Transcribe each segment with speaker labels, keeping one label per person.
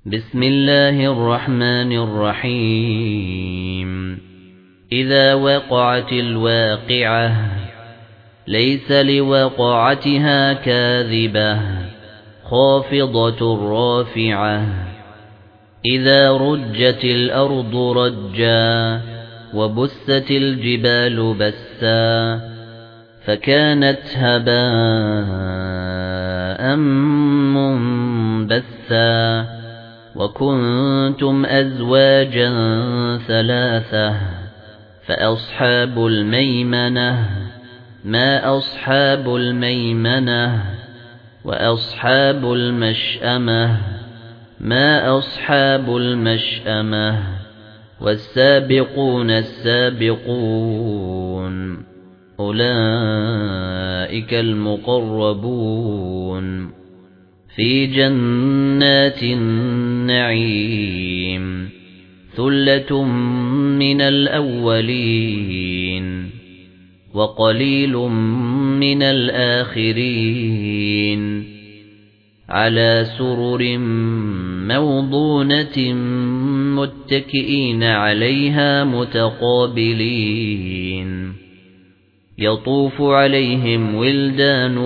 Speaker 1: بسم الله الرحمن الرحيم إذا وقعت الواقعة ليس لوقعتها كاذبة خافضة رافعة إذا رجت الأرض رجا وبست الجبال بسا فكانت هباء منبثا وكنتم أزواجا ثلاثة فأصحاب الميمنة ما أصحاب الميمنة وأصحاب المشأمة ما أصحاب المشأمة والسابقون السابقون أولئك المقربون في جنات النعيم ثلة من الأولين وقليل من الآخرين على سرر موضونة متكئين عليها متقابلين يطوف عليهم ولدان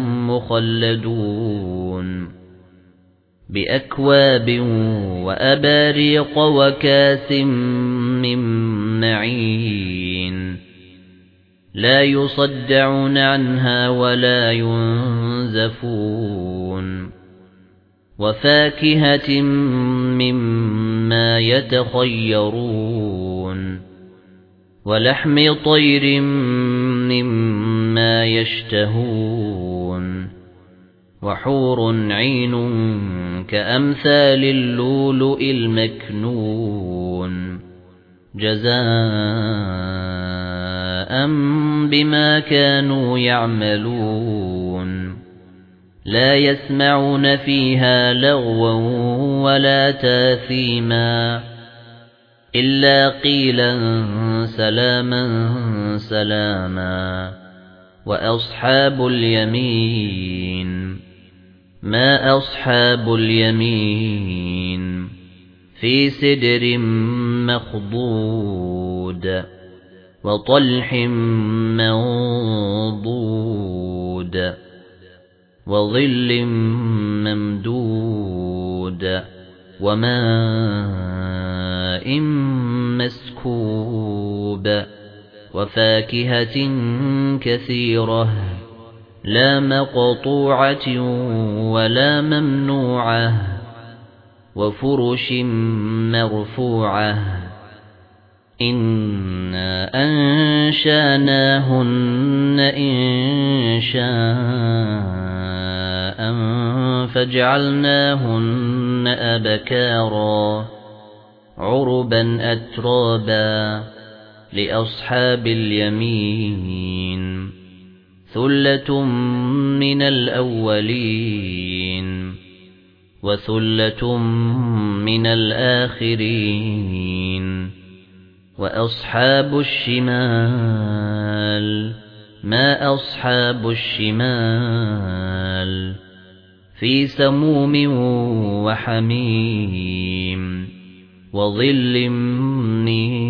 Speaker 1: مخلدون بأكواب وأباريق وكاس من معين لا يصدعون عنها ولا ينزفون وفاكهة مما يتخيرون ولحم طير مما يشتهون وحور عين كأمثال اللؤلؤ المكنون جزاء بما كانوا يعملون لا يسمعون فيها لغوا ولا تاثيما إلا قيلا سلاما سلاما وأصحاب اليمين ما أصحاب اليمين في سدر مخضود وطلح منضود وظل ممدود وماء مسكوب وفاكهة كثيرة لا مقطوعة ولا ممنوعة وفرش مرفوعة إنا أنشأناهن إنشاء فجعلناهن أبكارا عربا أترابا لأصحاب اليمين ثلة من الأولين وثلة من الآخرين وأصحاب الشمال ما أصحاب الشمال في سموم وحميم وظل من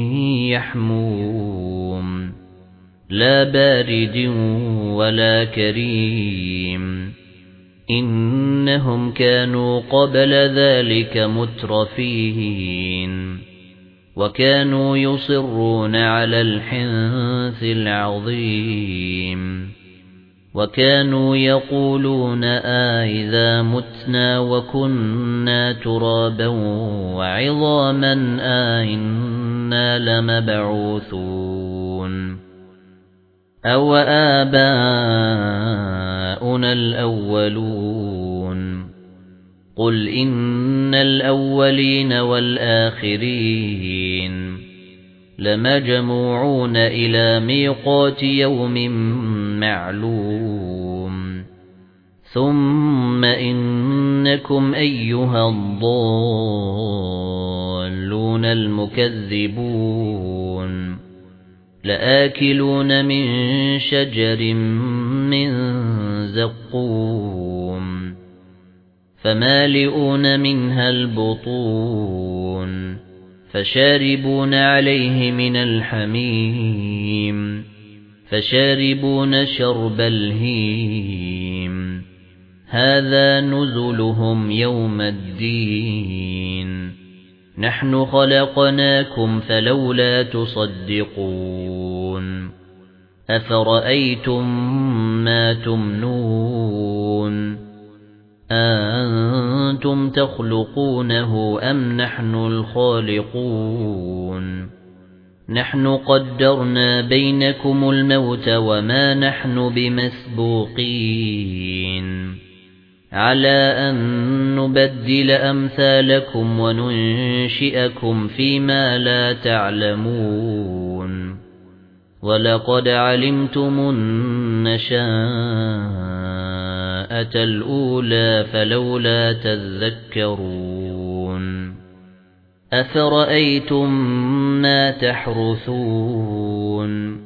Speaker 1: يحموم لا بارد ولا كريم إنهم كانوا قبل ذلك مترفين وكانوا يصرون على الحنث العظيم وكانوا يقولون إذا متنا وكنا ترابا وعظاما إنا لمبعوثون أو آباؤنا الأولون قل إن الأولين والآخرين لمجموعون إلى ميقات يوم معلوم ثم إنكم أيها الضالون المكذبون لآكلون من شجر من زقوم فمالئون منها البطون فشاربون عليه من الحميم فشاربون شرب الهيم هذا نزلهم يوم الدين نحن خلقناكم فلولا تصدقون أفرأيتم ما تمنون أأنتم تخلقونه أم نحن الخالقون نحن قدرنا بينكم الموت وما نحن بمسبوقين على أن نبدل أمثالكم وننشئكم فيما لا تعلمون ولقد علمتم النشاءة الأولى فلولا تذكرون أفرأيتم ما تحرثون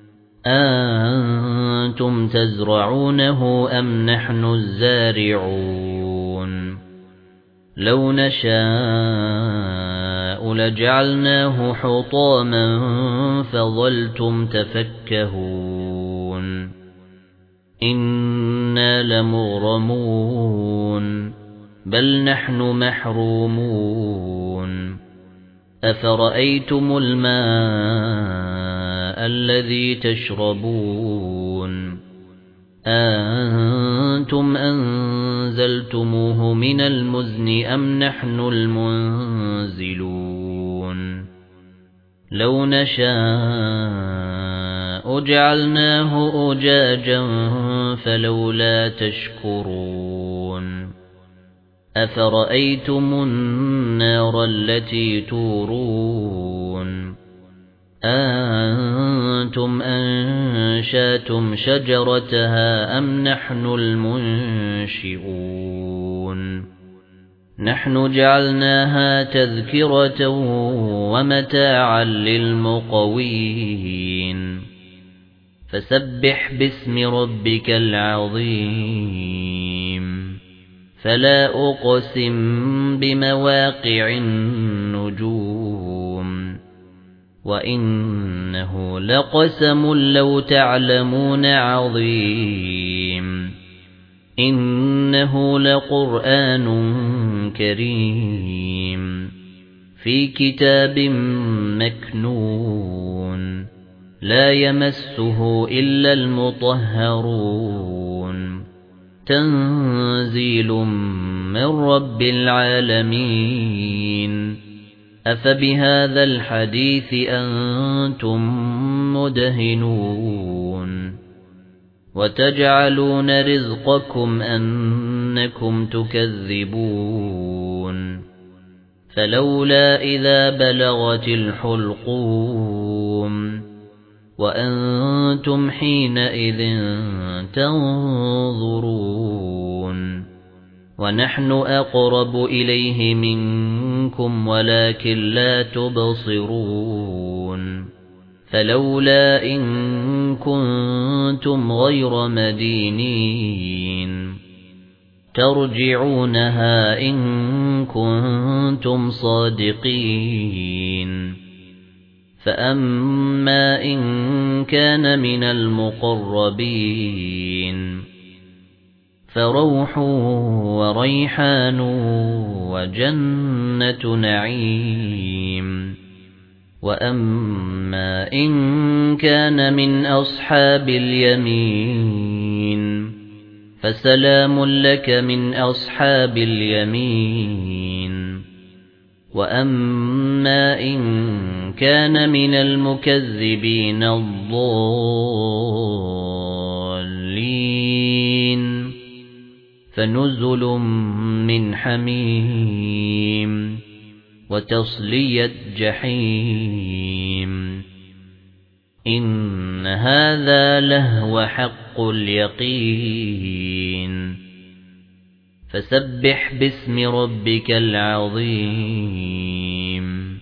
Speaker 1: أنتم تزرعونه أم نحن الزارعون لو نشاء لجعلناه حطاما فظلتم تفكهون إنا لمغرمون بل نحن محرومون أفرأيتم الماء الذي تشربون أنتم أنزلتموه من المزن أم نحن المنزلون لو نشاء جعلناه أجاجا فلولا تشكرون أفرأيتم النار التي تورون أنتم أنشأتم شجرتها أم نحن المنشئون نحن جعلناها تذكرة ومتاعا للمقوين فسبح باسم ربك العظيم فلا أقسم بمواقع النجوم وإنه لقسم لو تعلمون عظيم إنه لقرآن كريم في كتاب مكنون لا يمسه إلا المطهرون تنزيل من رب العالمين أفبهذا الحديث أنتم مدهنون وتجعلون رزقكم أنكم تكذبون فلولا إذا بلغت الحلقوم وأنتم حينئذ تنظرون ونحن أقرب إليه منكم ولكن لا تبصرون فلولا إن كنتم غير مدينين ترجعونها إن كنتم صادقين فأما إن كان من المقربين فروح وريحان وجنة نعيم وأما إن كان من أصحاب اليمين فسلام لك من أصحاب اليمين وأما إن كان من المكذبين الضالين فنزل من حميم وتصلية جحيم إن هذا لهو حق اليقين فسبح باسم ربك العظيم